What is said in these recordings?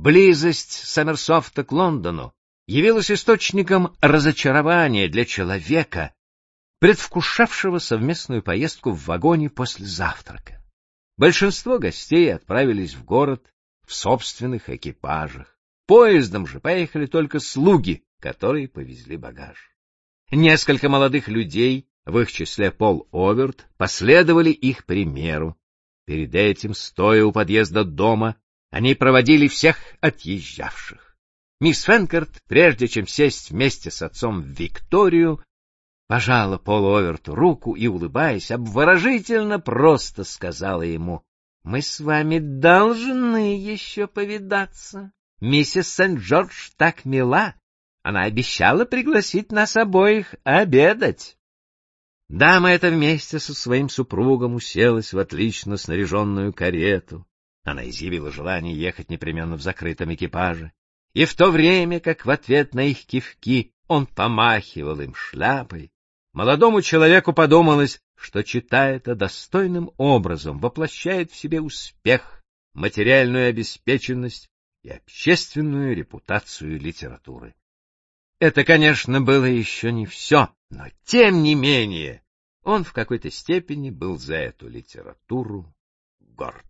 близость Сомерсофта к Лондону явилась источником разочарования для человека, предвкушавшего совместную поездку в вагоне после завтрака. Большинство гостей отправились в город в собственных экипажах. Поездом же поехали только слуги, которые повезли багаж. Несколько молодых людей, в их числе Пол Оверт, последовали их примеру. Перед этим, стоя у подъезда дома, они проводили всех отъезжавших. Мисс Фенкорт, прежде чем сесть вместе с отцом в Викторию, пожала Полу Оверту руку и, улыбаясь, обворожительно просто сказала ему: «Мы с вами должны еще повидаться. Миссис Сент-Джордж так мила, она обещала пригласить нас обоих обедать». Дама эта вместе со своим супругом уселась в отлично снаряженную карету. Она изъявила желание ехать непременно в закрытом экипаже, и в то время, как в ответ на их кивки он помахивал им шляпой, молодому человеку подумалось, что читая это достойным образом воплощает в себе успех, материальную обеспеченность и общественную репутацию литературы. Это, конечно, было еще не все, но, тем не менее, он в какой-то степени был за эту литературу горд.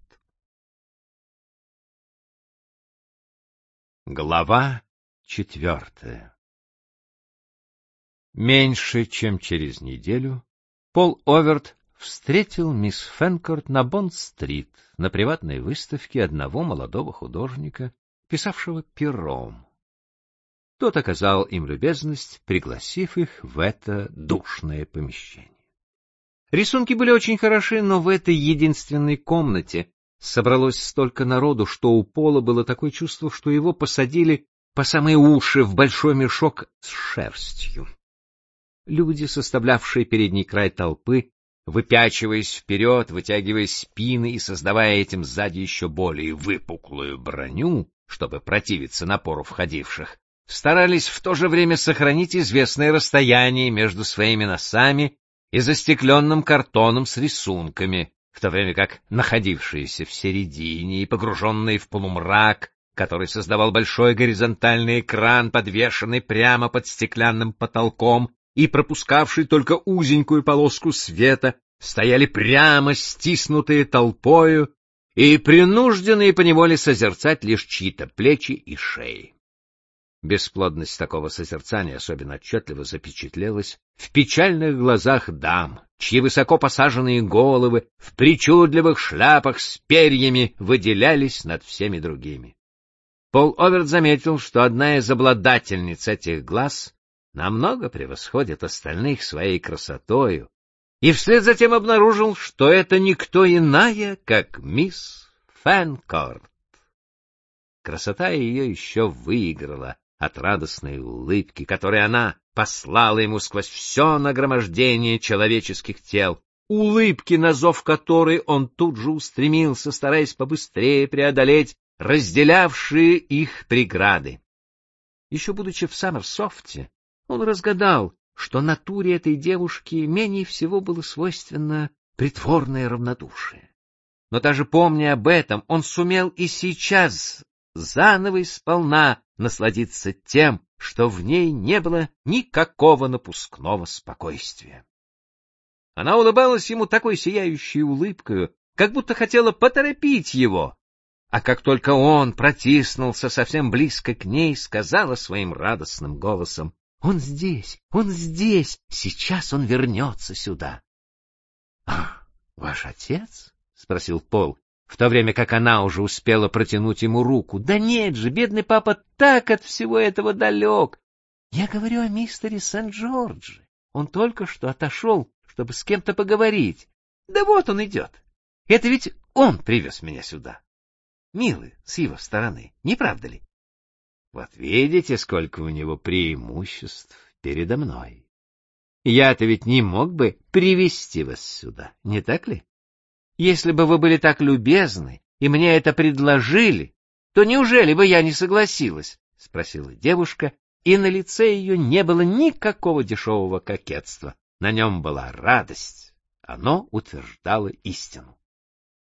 Глава 4. Меньше чем через неделю Пол Оверт встретил мисс Фенкорт на Бонд-стрит на приватной выставке одного молодого художника, писавшего пером. Тот оказал им любезность, пригласив их в это душное помещение. Рисунки были очень хороши, но в этой единственной комнате собралось столько народу, что у Пола было такое чувство, что его посадили по самые уши в большой мешок с шерстью. Люди, составлявшие передний край толпы, выпячиваясь вперед, вытягивая спины и создавая этим сзади еще более выпуклую броню, чтобы противиться напору входивших, старались в то же время сохранить известное расстояние между своими носами и застекленным картоном с рисунками, в то время как находившиеся в середине и погруженные в полумрак, который создавал большой горизонтальный экран, подвешенный прямо под стеклянным потолком и пропускавший только узенькую полоску света, стояли прямо стиснутые толпою и принужденные поневоле созерцать лишь чьи-то плечи и шеи. Бесплодность такого созерцания особенно отчетливо запечатлелась в печальных глазах дам, чьи высоко посаженные головы в причудливых шляпах с перьями выделялись над всеми другими. Пол Оверт заметил, что одна из обладательниц этих глаз намного превосходит остальных своей красотою, и вслед за тем обнаружил, что это никто иная, как мисс Фенкорт. Красота ее еще выиграла от радостной улыбки, которой она послала ему сквозь все нагромождение человеческих тел, улыбки, на зов которой он тут же устремился, стараясь побыстрее преодолеть разделявшие их преграды. Еще будучи в Сомерсофте, он разгадал, что натуре этой девушки менее всего было свойственно притворное равнодушие. Но даже помня об этом, он сумел и сейчас заново и сполна насладиться тем, что в ней не было никакого напускного спокойствия. Она улыбалась ему такой сияющей улыбкой, как будто хотела поторопить его, а как только он протиснулся совсем близко к ней, сказала своим радостным голосом: он здесь, сейчас он вернется сюда. — Ваш отец? — спросил Пол, в то время как она уже успела протянуть ему руку. — Да нет же, бедный папа так от всего этого далек. Я говорю о мистере Сент-Джордже. Он только что отошел, чтобы с кем-то поговорить. Да вот он идет. Это ведь он привез меня сюда. Милый с его стороны, не правда ли? Вот видите, сколько у него преимуществ передо мной. Я-то ведь не мог бы привести вас сюда, не так ли? Если бы вы были так любезны и мне это предложили, то неужели бы я не согласилась? — спросила девушка, и на лице ее не было никакого дешевого кокетства. На нем была радость. Оно утверждало истину.